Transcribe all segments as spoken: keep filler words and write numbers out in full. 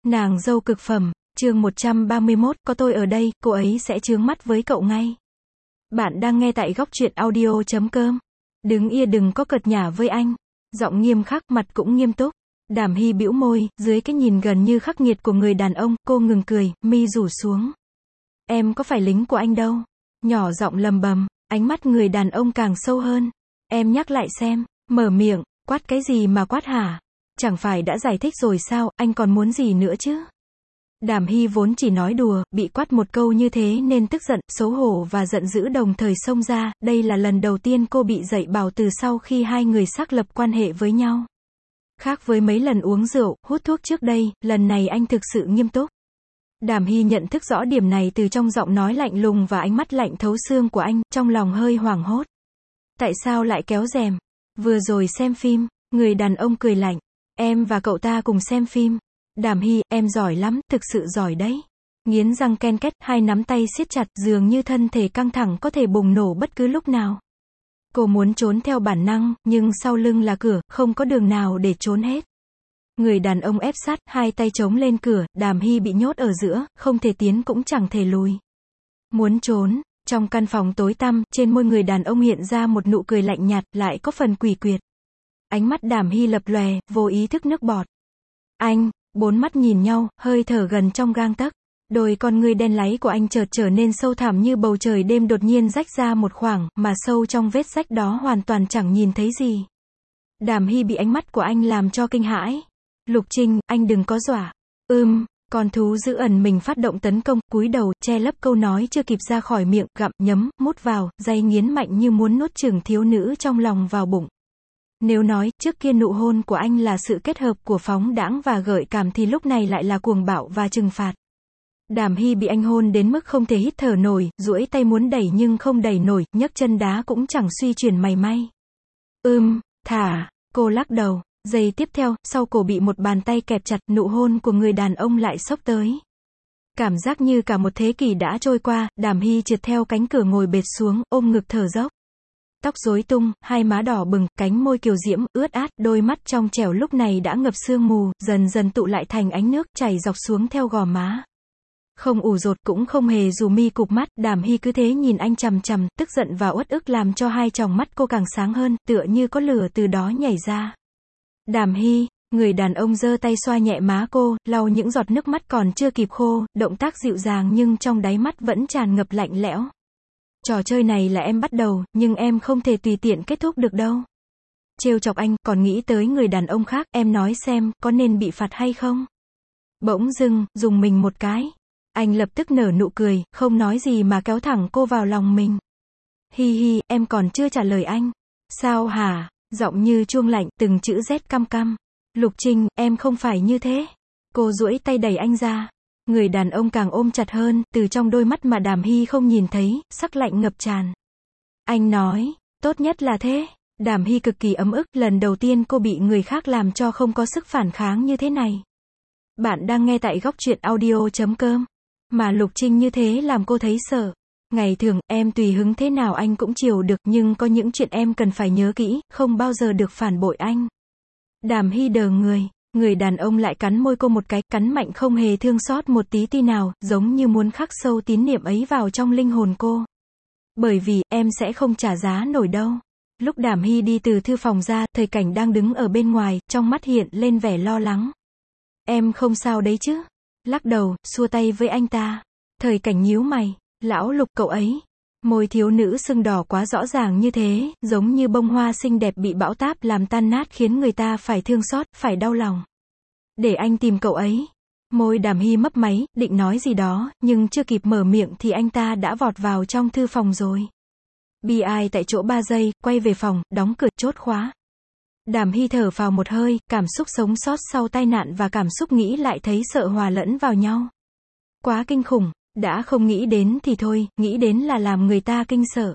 Nàng dâu cực phẩm, chương một trăm ba mươi mốt, có tôi ở đây, cô ấy sẽ chướng mắt với cậu ngay. Bạn đang nghe tại góc truyện audio chấm com. Đứng yên, đừng có cợt nhả với anh. Giọng nghiêm khắc, mặt cũng nghiêm túc. Đàm Hy bĩu môi, dưới cái nhìn gần như khắc nghiệt của người đàn ông, cô ngừng cười, mi rủ xuống. Em có phải lính của anh đâu. Nhỏ giọng lầm bầm, ánh mắt người đàn ông càng sâu hơn. Em nhắc lại xem, mở miệng, quát cái gì mà quát hả? Chẳng phải đã giải thích rồi sao, anh còn muốn gì nữa chứ? Đàm Hy vốn chỉ nói đùa, bị quát một câu như thế nên tức giận, xấu hổ và giận dữ đồng thời xông ra. Đây là lần đầu tiên cô bị dạy bảo từ sau khi hai người xác lập quan hệ với nhau. Khác với mấy lần uống rượu, hút thuốc trước đây, lần này anh thực sự nghiêm túc. Đàm Hy nhận thức rõ điểm này từ trong giọng nói lạnh lùng và ánh mắt lạnh thấu xương của anh, trong lòng hơi hoảng hốt. Tại sao lại kéo rèm? Vừa rồi xem phim, người đàn ông cười lạnh. Em và cậu ta cùng xem phim. Đàm Hy, em giỏi lắm, thực sự giỏi đấy. Nghiến răng ken két, hai nắm tay siết chặt, dường như thân thể căng thẳng có thể bùng nổ bất cứ lúc nào. Cô muốn trốn theo bản năng, nhưng sau lưng là cửa, không có đường nào để trốn hết. Người đàn ông ép sát, hai tay chống lên cửa, Đàm Hy bị nhốt ở giữa, không thể tiến cũng chẳng thể lùi. Muốn trốn, trong căn phòng tối tăm, trên môi người đàn ông hiện ra một nụ cười lạnh nhạt, lại có phần quỷ quyệt. Ánh mắt Đàm Hy lập lòe, vô ý thức nước bọt. Anh, bốn mắt nhìn nhau, hơi thở gần trong gang tấc. Đôi con ngươi đen láy của anh chợt trở nên sâu thẳm như bầu trời đêm đột nhiên rách ra một khoảng, mà sâu trong vết rách đó hoàn toàn chẳng nhìn thấy gì. Đàm Hy bị ánh mắt của anh làm cho kinh hãi. Lục Trinh, anh đừng có dọa. Ưm, con thú dữ ẩn mình phát động tấn công, cúi đầu, che lấp câu nói chưa kịp ra khỏi miệng, gặm, nhấm, mút vào, dây nghiến mạnh như muốn nuốt chửng thiếu nữ trong lòng vào bụng. Nếu nói, trước kia nụ hôn của anh là sự kết hợp của phóng đãng và gợi cảm thì lúc này lại là cuồng bạo và trừng phạt. Đàm Hy bị anh hôn đến mức không thể hít thở nổi, duỗi tay muốn đẩy nhưng không đẩy nổi, nhấc chân đá cũng chẳng suy chuyển mảy may. Ưm, thả, cô lắc đầu. Giây tiếp theo, sau cổ bị một bàn tay kẹp chặt, nụ hôn của người đàn ông lại xốc tới. Cảm giác như cả một thế kỷ đã trôi qua, Đàm Hy trượt theo cánh cửa ngồi bệt xuống, ôm ngực thở dốc. Tóc rối tung, hai má đỏ bừng, cánh môi kiều diễm, ướt át, đôi mắt trong trẻo lúc này đã ngập sương mù, dần dần tụ lại thành ánh nước, chảy dọc xuống theo gò má. Không ủ rột cũng không hề dù mi cụp mắt, Đàm Hy cứ thế nhìn anh chằm chằm, tức giận và uất ức làm cho hai tròng mắt cô càng sáng hơn, tựa như có lửa từ đó nhảy ra. Đàm Hy, người đàn ông giơ tay xoa nhẹ má cô, lau những giọt nước mắt còn chưa kịp khô, động tác dịu dàng nhưng trong đáy mắt vẫn tràn ngập lạnh lẽo. Trò chơi này là em bắt đầu, nhưng em không thể tùy tiện kết thúc được đâu. Trêu chọc anh, còn nghĩ tới người đàn ông khác, em nói xem, có nên bị phạt hay không? Bỗng dưng, dùng mình một cái. Anh lập tức nở nụ cười, không nói gì mà kéo thẳng cô vào lòng mình. Hi hi, em còn chưa trả lời anh. Sao hả? Giọng như chuông lạnh, từng chữ rét căm căm. Lục Trinh, em không phải như thế. Cô duỗi tay đẩy anh ra. Người đàn ông càng ôm chặt hơn, từ trong đôi mắt mà Đàm Hy không nhìn thấy, sắc lạnh ngập tràn. Anh nói, tốt nhất là thế. Đàm Hy cực kỳ ấm ức, lần đầu tiên cô bị người khác làm cho không có sức phản kháng như thế này. Bạn đang nghe tại góc truyện audio chấm com. Mà Lục Trinh như thế làm cô thấy sợ. Ngày thường, em tùy hứng thế nào anh cũng chiều được, nhưng có những chuyện em cần phải nhớ kỹ, không bao giờ được phản bội anh. Đàm Hy đờ người, người đàn ông lại cắn môi cô một cái, cắn mạnh không hề thương xót một tí ti nào, giống như muốn khắc sâu tín niệm ấy vào trong linh hồn cô. Bởi vì, em sẽ không trả giá nổi đâu. Lúc Đàm Hy đi từ thư phòng ra, Thời Cảnh đang đứng ở bên ngoài, trong mắt hiện lên vẻ lo lắng. Em không sao đấy chứ? Lắc đầu, xua tay với anh ta. Thời Cảnh nhíu mày. Lão Lục, cậu ấy. Môi thiếu nữ sưng đỏ quá rõ ràng như thế, giống như bông hoa xinh đẹp bị bão táp làm tan nát khiến người ta phải thương xót, phải đau lòng. Để anh tìm cậu ấy. Môi Đàm Hy mấp máy, định nói gì đó, nhưng chưa kịp mở miệng thì anh ta đã vọt vào trong thư phòng rồi. Bi ai tại chỗ ba giây, quay về phòng, đóng cửa, chốt khóa. Đàm Hy thở vào một hơi, cảm xúc sống sót sau tai nạn và cảm xúc nghĩ lại thấy sợ hòa lẫn vào nhau. Quá kinh khủng. Đã không nghĩ đến thì thôi, nghĩ đến là làm người ta kinh sợ.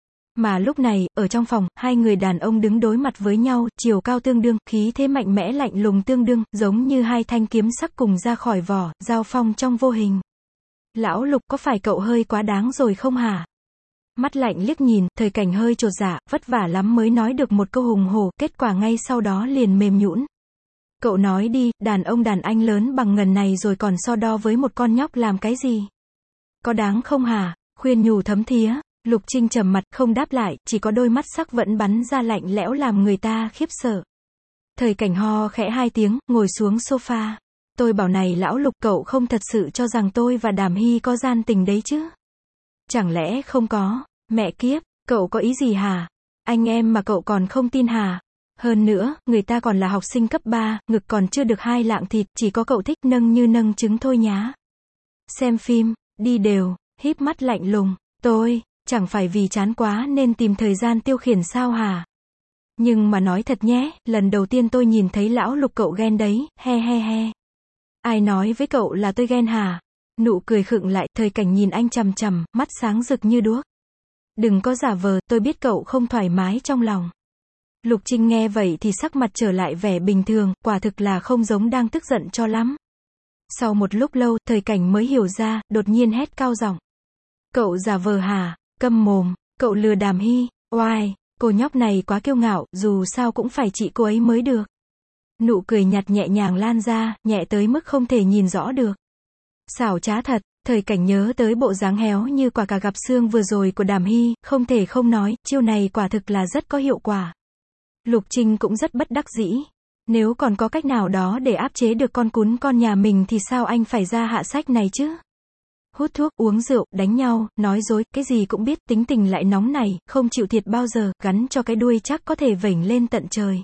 Mà lúc này, ở trong phòng, hai người đàn ông đứng đối mặt với nhau, chiều cao tương đương, khí thế mạnh mẽ lạnh lùng tương đương, giống như hai thanh kiếm sắc cùng ra khỏi vỏ, giao phong trong vô hình. Lão Lục, có phải cậu hơi quá đáng rồi không hả? Mắt lạnh liếc nhìn, Thời Cảnh hơi chột dạ, vất vả lắm mới nói được một câu hùng hổ, kết quả ngay sau đó liền mềm nhũn. Cậu nói đi, đàn ông đàn anh lớn bằng ngần này rồi còn so đo với một con nhóc làm cái gì? Có đáng không hả? Khuyên nhủ thấm thía. Lục Trinh trầm mặt, không đáp lại, chỉ có đôi mắt sắc vẫn bắn ra lạnh lẽo làm người ta khiếp sợ. Thời Cảnh ho khẽ hai tiếng, ngồi xuống sofa. Tôi bảo này lão Lục, cậu không thật sự cho rằng tôi và Đàm Hy có gian tình đấy chứ? Chẳng lẽ không có? Mẹ kiếp, cậu có ý gì hả? Anh em mà cậu còn không tin hả? Hơn nữa, người ta còn là học sinh cấp ba, ngực còn chưa được hai lạng thịt, chỉ có cậu thích nâng như nâng trứng thôi nhá. Xem phim, đi đều, híp mắt lạnh lùng. Tôi, chẳng phải vì chán quá nên tìm thời gian tiêu khiển sao hả? Nhưng mà nói thật nhé, lần đầu tiên tôi nhìn thấy lão Lục cậu ghen đấy, he he he. Ai nói với cậu là tôi ghen hả? Nụ cười khựng lại, Thời Cảnh nhìn anh chằm chằm, mắt sáng rực như đuốc. Đừng có giả vờ, tôi biết cậu không thoải mái trong lòng. Lục Trinh nghe vậy thì sắc mặt trở lại vẻ bình thường, quả thực là không giống đang tức giận cho lắm. Sau một lúc lâu, Thời Cảnh mới hiểu ra, đột nhiên hét cao giọng. Cậu giả vờ hả? Câm mồm, cậu lừa Đàm Hy, oai, cô nhóc này quá kiêu ngạo, dù sao cũng phải chị cô ấy mới được. Nụ cười nhạt nhẹ nhàng lan ra, nhẹ tới mức không thể nhìn rõ được. Xảo trá thật. Thời Cảnh nhớ tới bộ dáng héo như quả cà gặp xương vừa rồi của Đàm Hy, không thể không nói, chiêu này quả thực là rất có hiệu quả. Lục Trinh cũng rất bất đắc dĩ. Nếu còn có cách nào đó để áp chế được con cún con nhà mình thì sao anh phải ra hạ sách này chứ? Hút thuốc, uống rượu, đánh nhau, nói dối, cái gì cũng biết, tính tình lại nóng này, không chịu thiệt bao giờ, gắn cho cái đuôi chắc có thể vểnh lên tận trời.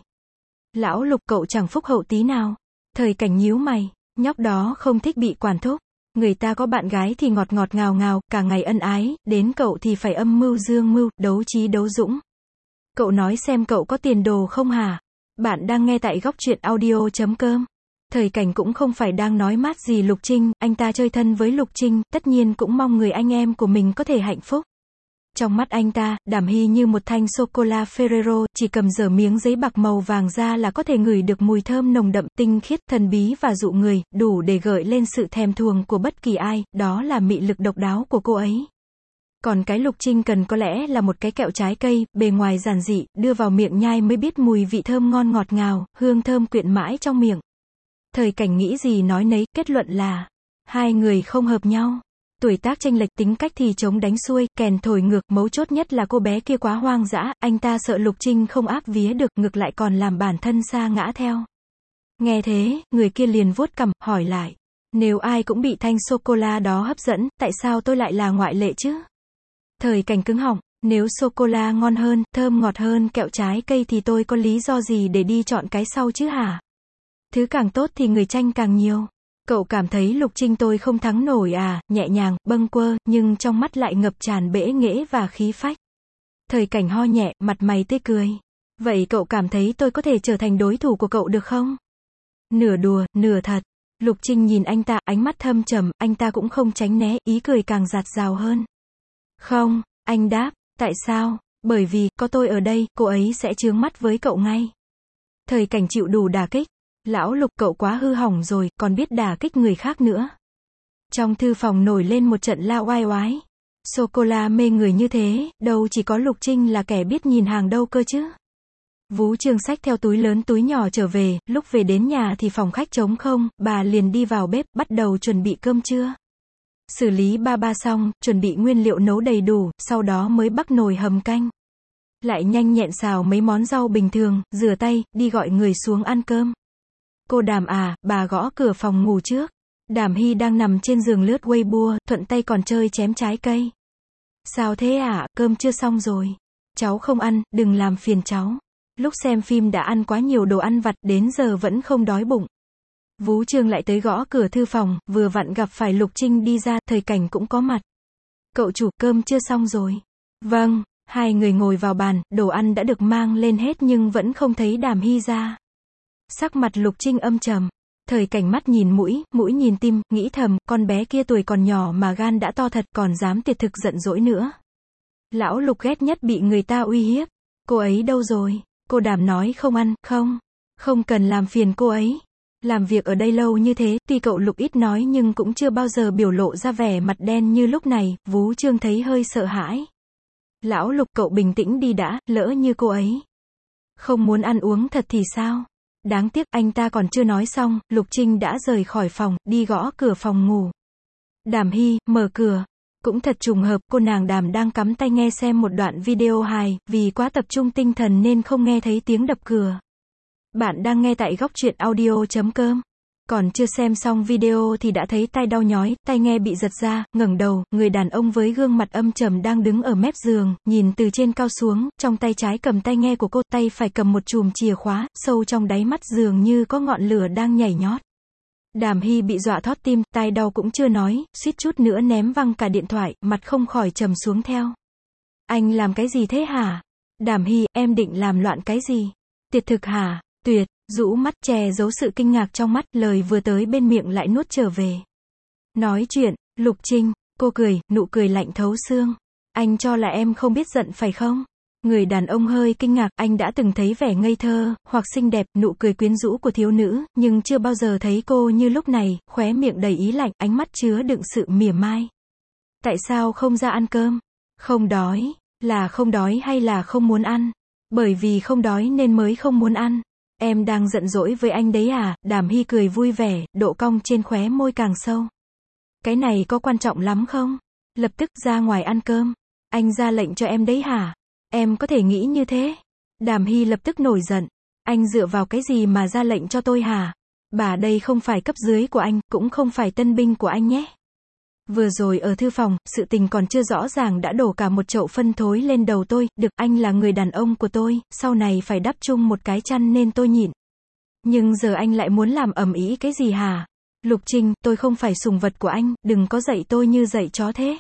Lão Lục cậu chẳng phúc hậu tí nào. Thời Cảnh nhíu mày, nhóc đó không thích bị quản thúc. Người ta có bạn gái thì ngọt ngọt ngào ngào, cả ngày ân ái, đến cậu thì phải âm mưu dương mưu, đấu trí đấu dũng. Cậu nói xem cậu có tiền đồ không hả? Bạn đang nghe tại góc truyện audio chấm com. Thời Cảnh cũng không phải đang nói mát gì Lục Trinh, anh ta chơi thân với Lục Trinh, tất nhiên cũng mong người anh em của mình có thể hạnh phúc. Trong mắt anh ta, Đàm Hy như một thanh sô-cô-la Ferrero, chỉ cầm dở miếng giấy bạc màu vàng ra là có thể ngửi được mùi thơm nồng đậm, tinh khiết, thần bí và dụ người, đủ để gợi lên sự thèm thuồng của bất kỳ ai, đó là mị lực độc đáo của cô ấy. Còn cái Lục Trinh cần có lẽ là một cái kẹo trái cây, bề ngoài giản dị, đưa vào miệng nhai mới biết mùi vị thơm ngon ngọt ngào, hương thơm quyện mãi trong miệng. Thời Cảnh nghĩ gì nói nấy, kết luận là hai người không hợp nhau. Tuổi tác chênh lệch, tính cách thì chống đánh xuôi, kèn thổi ngược, mấu chốt nhất là cô bé kia quá hoang dã, anh ta sợ Lục Trinh không áp vía được, ngược lại còn làm bản thân sa ngã theo. Nghe thế, người kia liền vuốt cằm, hỏi lại. Nếu ai cũng bị thanh sô-cô-la đó hấp dẫn, tại sao tôi lại là ngoại lệ chứ? Thời Cảnh cứng họng, nếu sô-cô-la ngon hơn, thơm ngọt hơn kẹo trái cây thì tôi có lý do gì để đi chọn cái sau chứ hả? Thứ càng tốt thì người tranh càng nhiều. Cậu cảm thấy Lục Trinh tôi không thắng nổi à? Nhẹ nhàng, bâng quơ, nhưng trong mắt lại ngập tràn bẽ nghễ và khí phách. Thời Cảnh ho nhẹ, mặt mày tươi cười. Vậy cậu cảm thấy tôi có thể trở thành đối thủ của cậu được không? Nửa đùa, nửa thật. Lục Trinh nhìn anh ta, ánh mắt thâm trầm, anh ta cũng không tránh né, ý cười càng dạt dào hơn. Không, anh đáp, tại sao? Bởi vì, có tôi ở đây, cô ấy sẽ chướng mắt với cậu ngay. Thời Cảnh chịu đủ đả kích. Lão Lục cậu quá hư hỏng rồi, còn biết đả kích người khác nữa. Trong thư phòng nổi lên một trận la oai oái. Sô-cô-la mê người như thế, đâu chỉ có Lục Trinh là kẻ biết nhìn hàng đâu cơ chứ. Vú Trương xách theo túi lớn túi nhỏ trở về, lúc về đến nhà thì phòng khách trống không, bà liền đi vào bếp, bắt đầu chuẩn bị cơm trưa. Xử lý ba ba xong, chuẩn bị nguyên liệu nấu đầy đủ, sau đó mới bắc nồi hầm canh. Lại nhanh nhẹn xào mấy món rau bình thường, rửa tay, đi gọi người xuống ăn cơm. Cô Đàm à, bà gõ cửa phòng ngủ trước. Đàm Hy đang nằm trên giường lướt Weibo, thuận tay còn chơi chém trái cây. Sao thế ạ, cơm chưa xong rồi. Cháu không ăn, đừng làm phiền cháu. Lúc xem phim đã ăn quá nhiều đồ ăn vặt, đến giờ vẫn không đói bụng. Vú Trương lại tới gõ cửa thư phòng, vừa vặn gặp phải Lục Trinh đi ra, Thời Cảnh cũng có mặt. Cậu chủ, cơm chưa xong rồi. Vâng, hai người ngồi vào bàn, đồ ăn đã được mang lên hết nhưng vẫn không thấy Đàm Hy ra. Sắc mặt Lục Trinh âm trầm. Thời Cảnh mắt nhìn mũi, mũi nhìn tim, nghĩ thầm, con bé kia tuổi còn nhỏ mà gan đã to thật, còn dám tiệt thực giận dỗi nữa. Lão Lục ghét nhất bị người ta uy hiếp. Cô ấy đâu rồi? Cô Đàm nói không ăn, không. Không cần làm phiền cô ấy. Làm việc ở đây lâu như thế, tuy cậu Lục ít nói nhưng cũng chưa bao giờ biểu lộ ra vẻ mặt đen như lúc này, Vú Trương thấy hơi sợ hãi. Lão Lục cậu bình tĩnh đi đã, lỡ như cô ấy không muốn ăn uống thật thì sao? Đáng tiếc, anh ta còn chưa nói xong, Lục Trinh đã rời khỏi phòng, đi gõ cửa phòng ngủ. Đàm Hy, mở cửa. Cũng thật trùng hợp, cô nàng Đàm đang cắm tai nghe xem một đoạn video hài, vì quá tập trung tinh thần nên không nghe thấy tiếng đập cửa. Bạn đang nghe tại góc truyện audio chấm com. Còn chưa xem xong video thì đã thấy tai đau nhói, tai nghe bị giật ra, ngẩng đầu, người đàn ông với gương mặt âm trầm đang đứng ở mép giường, nhìn từ trên cao xuống, trong tay trái cầm tai nghe của cô, tay phải cầm một chùm chìa khóa, sâu trong đáy mắt dường như có ngọn lửa đang nhảy nhót. Đàm Hy bị dọa thót tim, tai đau cũng chưa nói, suýt chút nữa ném văng cả điện thoại, mặt không khỏi trầm xuống theo. Anh làm cái gì thế hả? Đàm Hy, em định làm loạn cái gì? Tiệt thực hả? Tuyệt, rũ mắt che giấu sự kinh ngạc trong mắt, lời vừa tới bên miệng lại nuốt trở về. Nói chuyện, Lục Trinh, cô cười, nụ cười lạnh thấu xương. Anh cho là em không biết giận phải không? Người đàn ông hơi kinh ngạc, anh đã từng thấy vẻ ngây thơ, hoặc xinh đẹp, nụ cười quyến rũ của thiếu nữ, nhưng chưa bao giờ thấy cô như lúc này, khóe miệng đầy ý lạnh, ánh mắt chứa đựng sự mỉa mai. Tại sao không ra ăn cơm? Không đói, là không đói hay là không muốn ăn? Bởi vì không đói nên mới không muốn ăn. Em đang giận dỗi với anh đấy à? Đàm Hy cười vui vẻ, độ cong trên khóe môi càng sâu. Cái này có quan trọng lắm không? Lập tức ra ngoài ăn cơm. Anh ra lệnh cho em đấy hả? Em có thể nghĩ như thế? Đàm Hy lập tức nổi giận. Anh dựa vào cái gì mà ra lệnh cho tôi hả? Bà đây không phải cấp dưới của anh, cũng không phải tân binh của anh nhé. Vừa rồi ở thư phòng, sự tình còn chưa rõ ràng đã đổ cả một chậu phân thối lên đầu tôi, được, anh là người đàn ông của tôi, sau này phải đắp chung một cái chăn nên tôi nhịn. Nhưng giờ anh lại muốn làm ầm ĩ cái gì hả? Lục Trinh, tôi không phải sủng vật của anh, đừng có dạy tôi như dạy chó thế.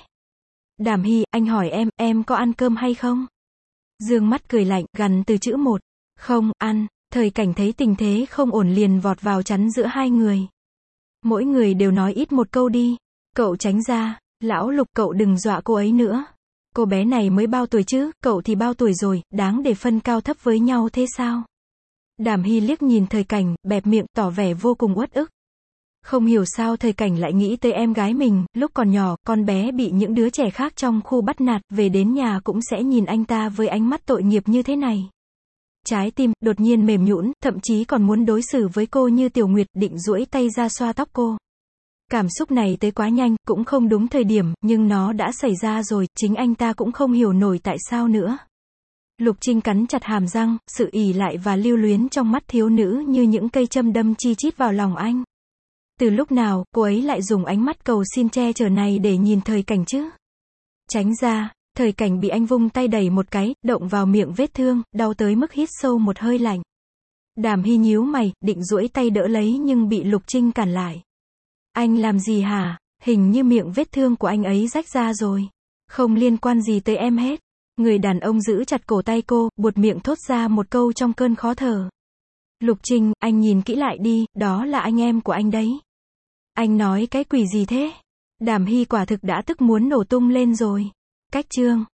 Đàm Hy, anh hỏi em, em có ăn cơm hay không? Dương mắt cười lạnh, gằn từ chữ một. Không, ăn. Thời Cảnh thấy tình thế không ổn liền vọt vào chắn giữa hai người. Mỗi người đều nói ít một câu đi. Cậu tránh ra. Lão Lục, cậu đừng dọa cô ấy nữa. Cô bé này mới bao tuổi chứ, cậu thì bao tuổi rồi, đáng để phân cao thấp với nhau thế sao? Đàm Hy liếc nhìn Thời Cảnh, bẹp miệng, tỏ vẻ vô cùng uất ức. Không hiểu sao Thời Cảnh lại nghĩ tới em gái mình, lúc còn nhỏ, con bé bị những đứa trẻ khác trong khu bắt nạt, về đến nhà cũng sẽ nhìn anh ta với ánh mắt tội nghiệp như thế này. Trái tim, đột nhiên mềm nhũn, thậm chí còn muốn đối xử với cô như Tiểu Nguyệt, định duỗi tay ra xoa tóc cô. Cảm xúc này tới quá nhanh, cũng không đúng thời điểm, nhưng nó đã xảy ra rồi, chính anh ta cũng không hiểu nổi tại sao nữa. Lục Trinh cắn chặt hàm răng, sự ỷ lại và lưu luyến trong mắt thiếu nữ như những cây châm đâm chi chít vào lòng anh. Từ lúc nào, cô ấy lại dùng ánh mắt cầu xin che chở này để nhìn Thời Cảnh chứ? Tránh ra, Thời Cảnh bị anh vung tay đẩy một cái, động vào miệng vết thương, đau tới mức hít sâu một hơi lạnh. Đàm Hy nhíu mày, định duỗi tay đỡ lấy nhưng bị Lục Trinh cản lại. Anh làm gì hả? Hình như miệng vết thương của anh ấy rách ra rồi. Không liên quan gì tới em hết. Người đàn ông giữ chặt cổ tay cô, buột miệng thốt ra một câu trong cơn khó thở. Lục Trinh, anh nhìn kỹ lại đi, đó là anh em của anh đấy. Anh nói cái quỷ gì thế? Đàm Hy quả thực đã tức muốn nổ tung lên rồi. Cách chương